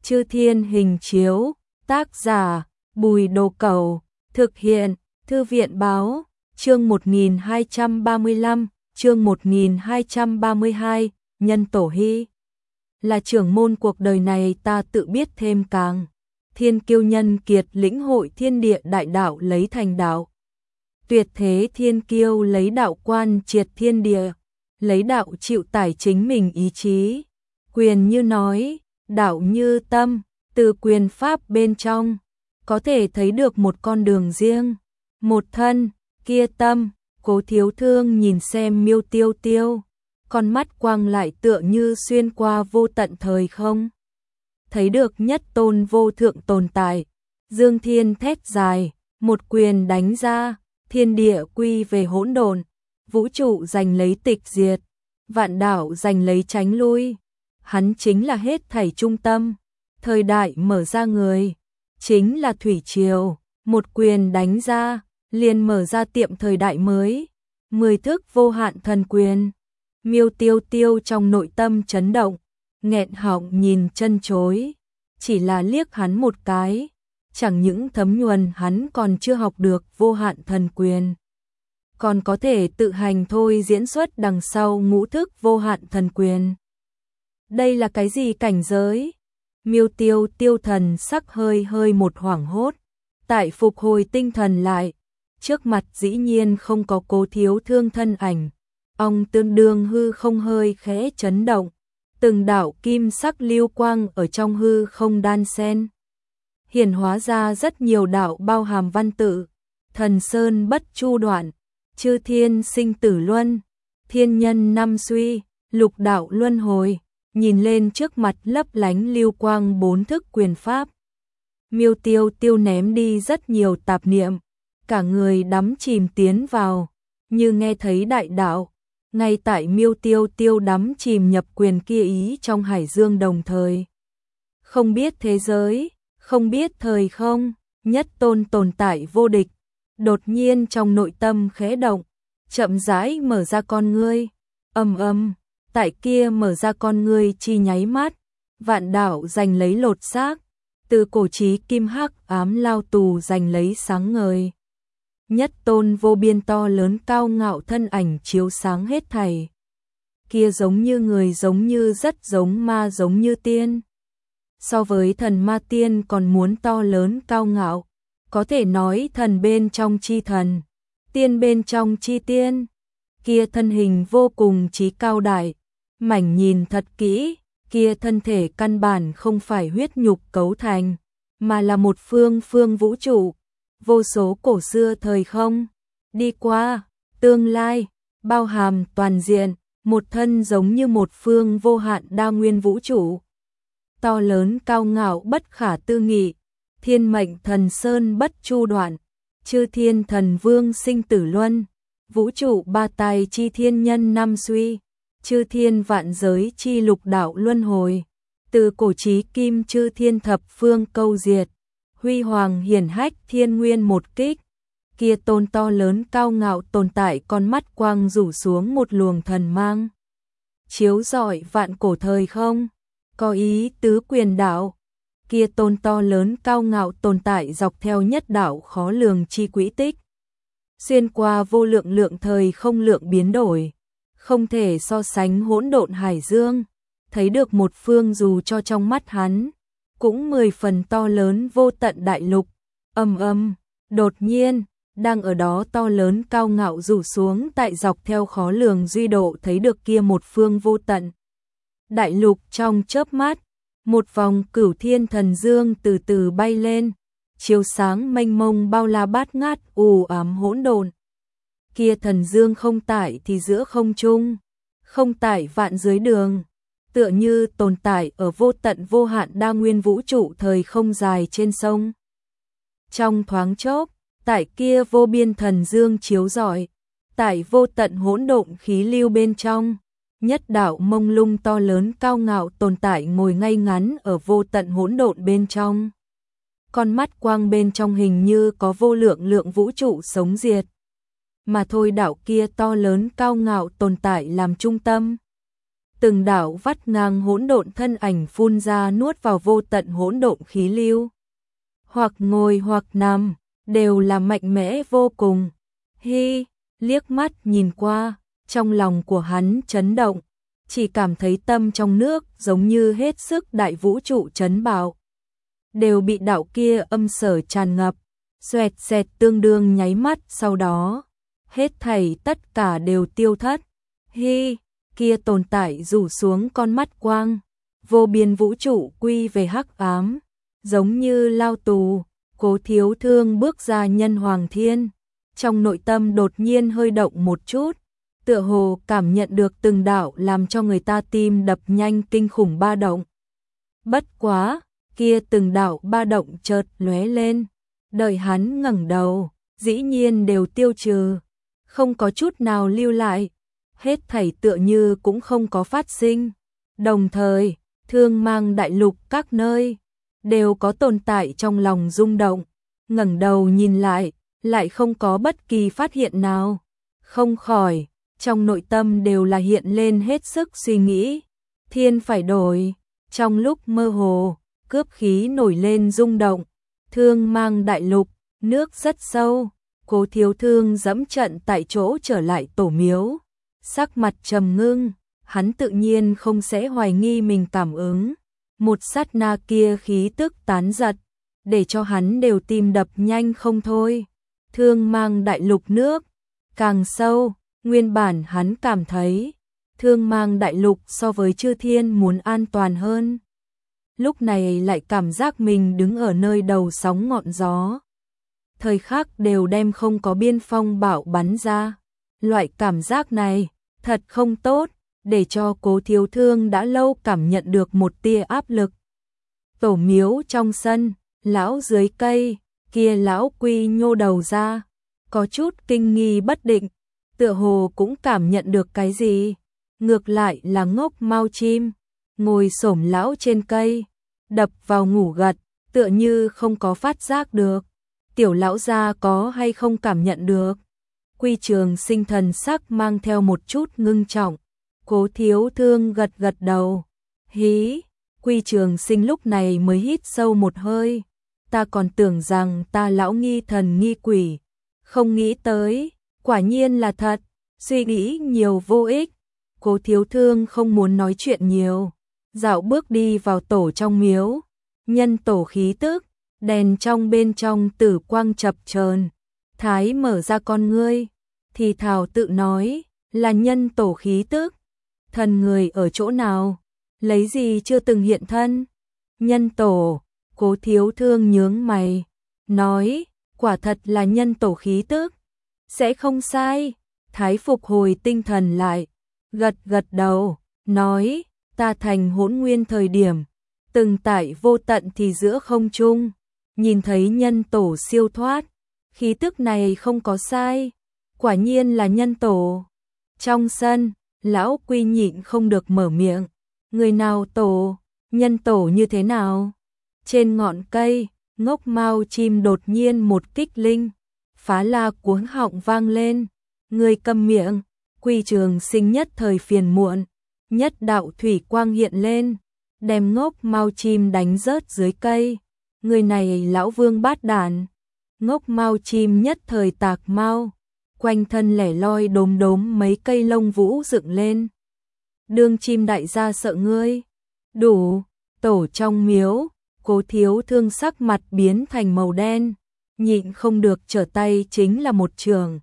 Chư Thiên Hình Chiếu, tác giả Bùi Đồ Cẩu, thực hiện Thư viện Báo, chương 1235, chương 1232, nhân tổ hy. Là trưởng môn cuộc đời này ta tự biết thêm càng. Thiên kiêu nhân kiệt lĩnh hội thiên địa đại đạo lấy thành đạo. Tuyệt thế thiên kiêu lấy đạo quan triệt thiên địa, lấy đạo chịu tải chính mình ý chí. Quyền như nói, đạo như tâm, từ quyền pháp bên trong, có thể thấy được một con đường riêng. Một thân, kia tâm, Cố Thiếu Thương nhìn xem Miêu Tiêu Tiêu, con mắt quang lại tựa như xuyên qua vô tận thời không. Thấy được nhất tôn vô thượng tồn tại, Dương Thiên thét dài, một quyền đánh ra, thiên địa quy về hỗn độn, vũ trụ giành lấy tịch diệt, vạn đạo giành lấy tránh lui. Hắn chính là hết thảy trung tâm, thời đại mở ra người, chính là thủy triều, một quyền đánh ra, liền mở ra tiệm thời đại mới, 10 thức vô hạn thần quyền. Miêu Tiêu Tiêu trong nội tâm chấn động, nghẹn họng nhìn chân chối, chỉ là liếc hắn một cái, chẳng những thấm nhuần hắn còn chưa học được vô hạn thần quyền, còn có thể tự hành thôi diễn xuất đằng sau ngũ thức vô hạn thần quyền. Đây là cái gì cảnh giới? Miêu Tiêu Tiêu thần sắc hơi một hoảng hốt, tại phục hồi tinh thần lại, trước mặt dĩ nhiên không có Cố Thiếu Thương thân ảnh. Ông tương đương hư không hơi khẽ chấn động, từng đạo kim sắc lưu quang ở trong hư không đan xen, hiển hóa ra rất nhiều đạo bao hàm văn tự, thần sơn bất chu đoạn, chư thiên sinh tử luân, thiên nhân năm suy, lục đạo luân hồi. Nhìn lên trước mặt lấp lánh lưu quang 4 thức quyền pháp, Miêu Tiêu Tiêu ném đi rất nhiều tạp niệm, cả người đắm chìm tiến vào, như nghe thấy đại đạo. Ngay tại Miêu Tiêu Tiêu đắm chìm nhập quyền kia ý trong hải dương đồng thời, không biết thế giới, không biết thời không, nhất tôn tồn tại vô địch, đột nhiên trong nội tâm khẽ động, chậm rãi mở ra con ngươi, tại kia mở ra con ngươi chi nháy mắt, vạn đạo giành lấy lột xác, từ cổ chí kim hắc ám lao tù giành lấy sáng ngời. Nhất tôn vô biên to lớn cao ngạo thân ảnh chiếu sáng hết thảy. Kia giống như người, giống như rất giống ma, giống như tiên. So với thần ma tiên còn muốn to lớn cao ngạo, có thể nói thần bên trong chi thần, tiên bên trong chi tiên. Kia thân hình vô cùng chí cao đại, mảnh nhìn thật kỹ, kia thân thể căn bản không phải huyết nhục cấu thành, mà là một phương vũ trụ, vô số cổ xưa thời không, đi qua, tương lai, bao hàm toàn diện, một thân giống như một phương vô hạn đa nguyên vũ trụ. To lớn cao ngạo bất khả tư nghị, thiên mệnh thần sơn bất chu đoạn, chư thiên thần vương sinh tử luân, vũ trụ ba tài chi thiên nhân năm suy, chư thiên vạn giới chi lục đạo luân hồi, từ cổ chí kim chư thiên thập phương câu diệt, huy hoàng hiển hách thiên nguyên một kích. Kia tôn to lớn cao ngạo tồn tại con mắt quang rủ xuống một luồng thần mang, chiếu rọi vạn cổ thời không, có ý tứ quyền đạo. Kia tôn to lớn cao ngạo tồn tại dọc theo nhất đạo khó lường chi quỹ tích, xuyên qua vô lượng lượng thời không lượng biến đổi, không thể so sánh hỗn độn hải dương, thấy được một phương dù cho trong mắt hắn, cũng 10 phần to lớn vô tận đại lục. Đột nhiên, đang ở đó to lớn cao ngạo rủ xuống tại dọc theo khó lường duy độ thấy được kia một phương vô tận đại lục. Trong chớp mắt, một vòng cửu thiên thần dương từ từ bay lên, chiếu sáng mênh mông bao la bát ngát u ám hỗn độn. Kia thần dương không tại thì giữa không trung, không tại vạn dưới đường, tựa như tồn tại ở vô tận vô hạn đa nguyên vũ trụ thời không dài trên sông. Trong thoáng chốc, tại kia vô biên thần dương chiếu rọi, tại vô tận hỗn độn khí lưu bên trong, nhất đạo mông lung to lớn cao ngạo tồn tại ngồi ngay ngắn ở vô tận hỗn độn bên trong. Con mắt quang bên trong hình như có vô lượng lượng vũ trụ sống diệt, mà thôi đạo kia to lớn cao ngạo tồn tại làm trung tâm. từng đạo vắt ngang hỗn độn thân ảnh phun ra nuốt vào vô tận hỗn độn khí lưu. Hoặc ngồi hoặc nằm, đều là mạnh mẽ vô cùng. Hi, liếc mắt nhìn qua, trong lòng của hắn chấn động, chỉ cảm thấy tâm trong nước giống như hết sức đại vũ trụ chấn bạo. Đều bị đạo kia âm sở tràn ngập, xoẹt xẹt tương đương nháy mắt sau đó. Hết thảy tất cả đều tiêu thất. Hi, kia tồn tại rủ xuống con mắt quang, vô biên vũ trụ quy về hắc ám, giống như lao tù. Cố Thiếu Thương bước ra nhân hoàng thiên, trong nội tâm đột nhiên hơi động một chút, tựa hồ cảm nhận được từng đạo làm cho người ta tim đập nhanh kinh khủng ba động. Bất quá, kia từng đạo ba động chợt lóe lên, đợi hắn ngẩng đầu, dĩ nhiên đều tiêu trừ, không có chút nào lưu lại, hết thảy tựa như cũng không có phát sinh. Đồng thời, Thương Mang đại lục các nơi đều có tồn tại trong lòng rung động, ngẩng đầu nhìn lại không có bất kỳ phát hiện nào. Không khỏi, trong nội tâm đều là hiện lên hết sức suy nghĩ, thiên phải đổi. Trong lúc mơ hồ, cướp khí nổi lên rung động, Thương Mang đại lục, nước rất sâu, Cố Thiếu Thương dẫm trận tại chỗ trở lại tổ miếu, sắc mặt trầm ngưng, hắn tự nhiên không sẽ hoài nghi mình cảm ứng. Một sát na kia khí tức tán giật, để cho hắn đều tim đập nhanh không thôi. Thương Mang đại lục nước càng sâu, nguyên bản hắn cảm thấy Thương Mang đại lục so với Chư Thiên muốn an toàn hơn. Lúc này lại cảm giác mình đứng ở nơi đầu sóng ngọn gió. Thời khắc đều đem không có biên phong bạo bắn ra. Loại cảm giác này thật không tốt, để cho Cố Thiếu Thương đã lâu cảm nhận được một tia áp lực. Tổ miếu trong sân, lão dưới cây, kia lão Quy nhô đầu ra, có chút kinh nghi bất định, tựa hồ cũng cảm nhận được cái gì. Ngược lại là Ngốc Mao chim, ngồi xổm lão trên cây, đập vào ngủ gật, tựa như không có phát giác được. Tiểu lão gia có hay không cảm nhận được? Quy Trường Sinh thần sắc mang theo một chút ngưng trọng. Cố Thiếu Thương gật gật đầu. Hí, Quy Trường Sinh lúc này mới hít sâu một hơi. Ta còn tưởng rằng ta lão nghi thần nghi quỷ, không nghĩ tới, quả nhiên là thật, suy nghĩ nhiều vô ích. Cố Thiếu Thương không muốn nói chuyện nhiều, dạo bước đi vào tổ trong miếu, nhân tổ khí tức, đèn trong bên trong tử quang chập chờn. Thái mở ra con ngươi, thì thào tự nói, là nhân tổ khí tức. Thần người ở chỗ nào? Lấy gì chưa từng hiện thân? Nhân tổ, Cố Thiếu Thương nhướng mày, nói, quả thật là nhân tổ khí tức. Sẽ không sai. Thái phục hồi tinh thần lại, gật gật đầu, nói, ta thành Hỗn Nguyên thời điểm, từng tại vô tận thì giữa không trung, nhìn thấy nhân tổ siêu thoát, khí tức này không có sai, quả nhiên là nhân tổ. Trong sân, lão Quy nhịn không được mở miệng, người nào tổ, nhân tổ như thế nào? Trên ngọn cây, Ngốc Mao chim đột nhiên một kích linh, phá la cuống họng vang lên, người câm miệng. Quy Trường Sinh nhất thời phiền muộn, nhất đạo thủy quang hiện lên, đem Ngốc Mao chim đánh rớt dưới cây. Người này lão vương bát đản. Ngốc Mao chim nhất thời tạc mau, quanh thân lẻ loi đốm đốm mấy cây lông vũ dựng lên. Đương chim đại gia sợ ngươi. Đủ, tổ trong miếu, Cố Thiếu Thương sắc mặt biến thành màu đen, nhịn không được trở tay chính là một trường.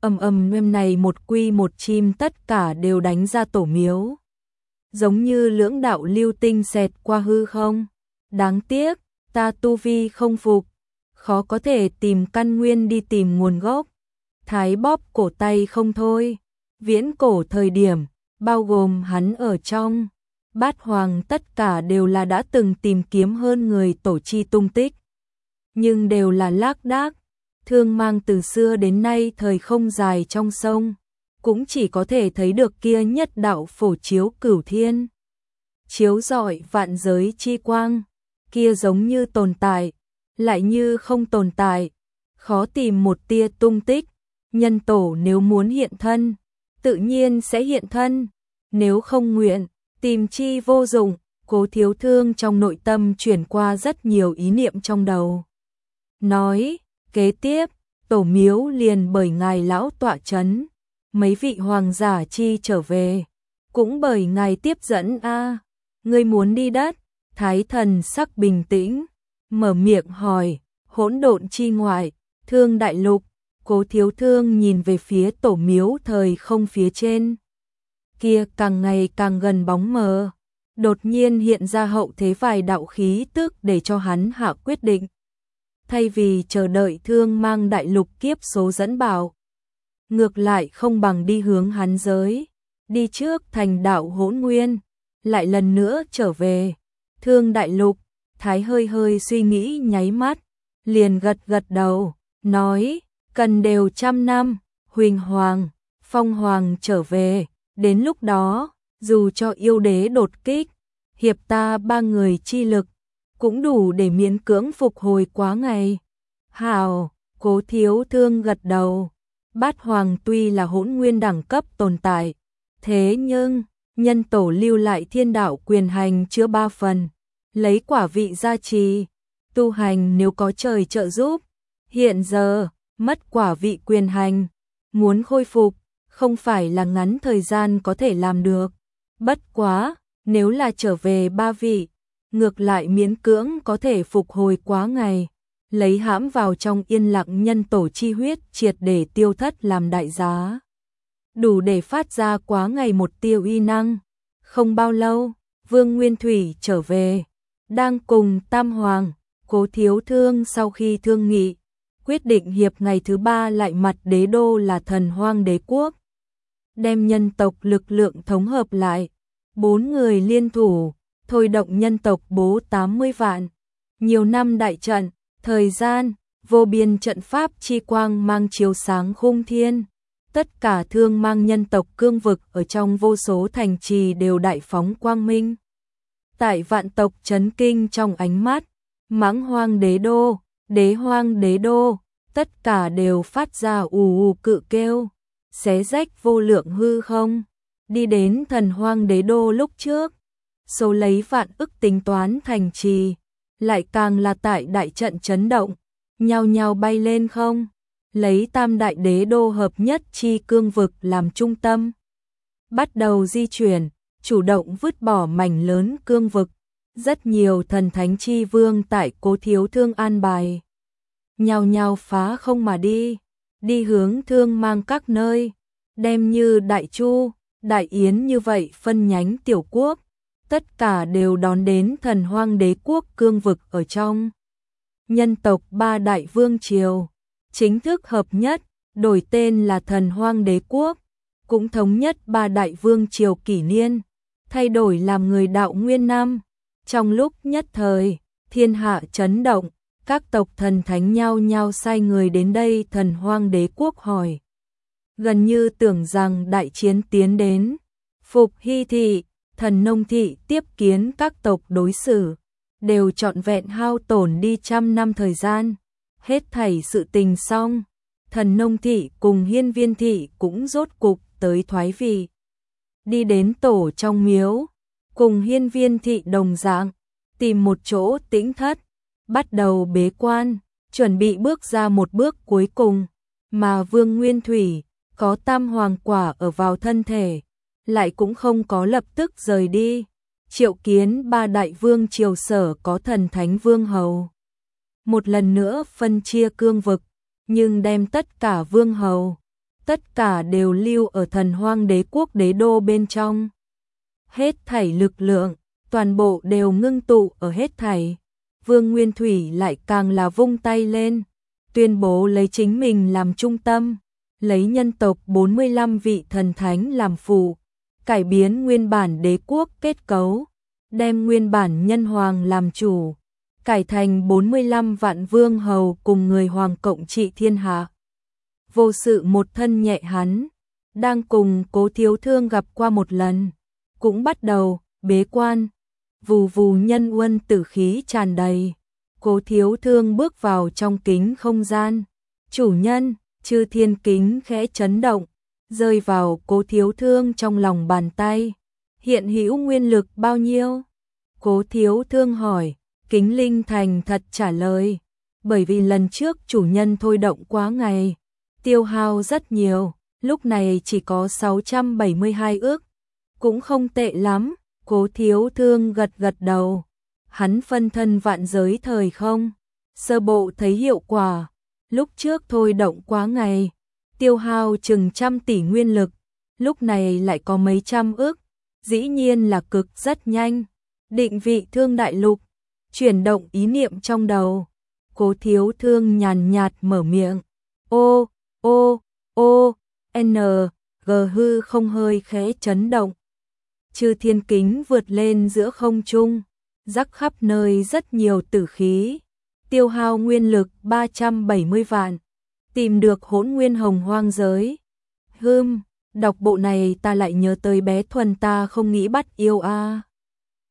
Ầm này một quy một chim tất cả đều đánh ra tổ miếu. Giống như lưỡng đạo lưu tinh xẹt qua hư không. Đáng tiếc, ta tu vi không phục, khó có thể tìm căn nguyên đi tìm nguồn gốc. Thái bóp cổ tay không thôi. Viễn cổ thời điểm, bao gồm hắn ở trong, Bát Hoàng tất cả đều là đã từng tìm kiếm hơn người tổ chi tung tích. Nhưng đều là lác đác. Thương Mang từ xưa đến nay thời không dài trong sông, cũng chỉ có thể thấy được kia nhất đạo phổ chiếu cửu thiên, chiếu rọi vạn giới chi quang, kia giống như tồn tại, lại như không tồn tại, khó tìm một tia tung tích. Nhân tổ nếu muốn hiện thân, tự nhiên sẽ hiện thân, nếu không nguyện, Tìm chi vô dụng, Cố Thiếu Thương trong nội tâm chuyển qua rất nhiều ý niệm trong đầu. Nói, kế tiếp, tổ miếu liền bởi ngài lão tọa chấn, mấy vị hoàng giả chi trở về, cũng bởi ngài tiếp dẫn a. Ngươi muốn đi đất? Thái thần sắc bình tĩnh, mở miệng hỏi, hỗn độn chi ngoại, Thương đại lục. Cố Thiếu Thương nhìn về phía tổ miếu thời không phía trên. Kia càng ngày càng gần bóng mờ, đột nhiên hiện ra hậu thế vài đạo khí tức để cho hắn hạ quyết định. Thay vì chờ đợi Thương mang đại lục kiếp số dẫn bảo, ngược lại không bằng đi hướng hắn giới, đi trước thành đạo Hỗn Nguyên, lại lần nữa trở về. Thương đại lục, Thái hơi hơi suy nghĩ nháy mắt, liền gật gật đầu, nói, cần đều 100 năm, Huỳnh Hoàng, Phong Hoàng trở về, đến lúc đó, dù cho yêu đế đột kích, hiệp ta 3 người chi lực, cũng đủ để miễn cưỡng phục hồi quá ngày. Hào, Cố Thiếu Thương gật đầu, Bát Hoàng tuy là hỗn nguyên đẳng cấp tồn tại, thế nhưng, nhân tổ lưu lại thiên đạo quyền hành chứa 3 phần, lấy quả vị gia trì, tu hành nếu có trời trợ giúp, hiện giờ, mất quả vị quyền hành, muốn khôi phục, không phải là ngắn thời gian có thể làm được. Bất quá, nếu là trở về 3 vị, ngược lại miễn cưỡng có thể phục hồi quá ngày, lấy hãm vào trong yên lặng nhân tổ chi huyết triệt để tiêu thất làm đại giá. Đủ để phát ra quá ngày một tiêu uy năng. Không bao lâu, Vương Nguyên Thủy trở về, đang cùng Tam Hoàng, Cố Thiếu Thương sau khi thương nghị, quyết định hiệp ngày thứ 3 lại mặt đế đô là Thần Hoang Đế Quốc. Đem nhân tộc lực lượng thống hợp lại, 4 người liên thủ, thôi động nhân tộc bố 80 vạn. Nhiều năm đại trận, thời gian, vô biên trận pháp chi quang mang chiếu sáng khung thiên. Tất cả thương mang nhân tộc cương vực ở trong vô số thành trì đều đại phóng quang minh. Tại vạn tộc chấn kinh trong ánh mắt, Mãng Hoang Đế Đô, Đế Hoang Đế Đô, tất cả đều phát ra ù ù cự kêu, xé rách vô lượng hư không. Đi đến Thần Hoang Đế Đô lúc trước, số lấy vạn ức tính toán thành trì, lại càng là tại đại trận chấn động, nhao nhao bay lên không, lấy tam đại đế đô hợp nhất chi cương vực làm trung tâm. Bắt đầu di chuyển, chủ động vứt bỏ mảnh lớn cương vực, rất nhiều thần thánh chi vương tại Cố Thiếu Thương an bài. Nhao nhao phá không mà đi hướng thương mang các nơi, đem như Đại Chu, Đại Yến như vậy phân nhánh tiểu quốc, tất cả đều đón đến Thần Hoang Đế Quốc cương vực ở trong. Nhân tộc 3 đại vương triều, chính thức hợp nhất, đổi tên là Thần Hoang Đế Quốc, cũng thống nhất 3 đại vương triều kỷ niên, thay đổi làm người đạo nguyên năm. Trong lúc nhất thời, thiên hạ chấn động, các tộc thần thánh nhao nhao sai người đến đây Thần Hoang Đế Quốc hỏi. Gần như tưởng rằng đại chiến tiến đến, Phục Hy Thị, Thần Nông Thị tiếp kiến các tộc đối xử, đều trọn vẹn hao tổn đi 100 năm thời gian. Hết thảy sự tình xong, Thần Nông Thị cùng Hiên Viên Thị cũng rốt cục tới thoái vị. Đi đến tổ trong miếu, cùng Hiên Viên Thị đồng dạng, tìm một chỗ tĩnh thất, bắt đầu bế quan, chuẩn bị bước ra một bước cuối cùng, mà Vương Nguyên Thủy có tam hoàng quả ở vào thân thể, lại cũng không có lập tức rời đi, triệu kiến 3 đại vương triều sở có thần thánh vương hầu. Một lần nữa phân chia cương vực, nhưng đem tất cả vương hầu, tất cả đều lưu ở Thần Hoang Đế Quốc đế đô bên trong. Hết thảy lực lượng, toàn bộ đều ngưng tụ ở hết thảy. Vương Nguyên Thủy lại càng là vung tay lên, tuyên bố lấy chính mình làm trung tâm, lấy nhân tộc 45 vị thần thánh làm phụ, cải biến nguyên bản đế quốc kết cấu, đem nguyên bản nhân hoàng làm chủ, cải thành 45 vạn vương hầu cùng người hoàng cộng trị thiên hạ. Vô sự một thân nhẹ hắn, đang cùng Cố Thiếu Thương gặp qua một lần, cũng bắt đầu bế quan, vù vù nhân uân tử khí tràn đầy. Cố Thiếu Thương bước vào trong kính không gian, chủ nhân, chư thiên kính khẽ chấn động, rơi vào Cố Thiếu Thương trong lòng bàn tay. Hiện hữu nguyên lực bao nhiêu? Cố Thiếu Thương hỏi. Kính Linh thành thật trả lời. Bởi vì lần trước chủ nhân thôi động quá ngày, tiêu hao rất nhiều, lúc này chỉ có 672 ước. Cũng không tệ lắm, Cố Thiếu Thương gật gật đầu. Hắn phân thân vạn giới thời không, sơ bộ thấy hiệu quả. Lúc trước thôi động quá ngày, tiêu hao chừng 100 tỷ nguyên lực, lúc này lại có mấy trăm ước, dĩ nhiên là cực rất nhanh. Định vị Thương Đại Lục, chuyển động ý niệm trong đầu. Cố Thiếu Thương nhàn nhạt mở miệng. Ô, ô, ô, n, g hư không hơi khẽ chấn động. Chư thiên kính vượt lên giữa không trung, rắc khắp nơi rất nhiều tử khí. Tiêu hao nguyên lực 370 vạn. Tìm được Hỗn Nguyên Hồng Hoang giới. Đọc bộ này ta lại nhớ tới bé Thuần ta không nghĩ bắt yêu a.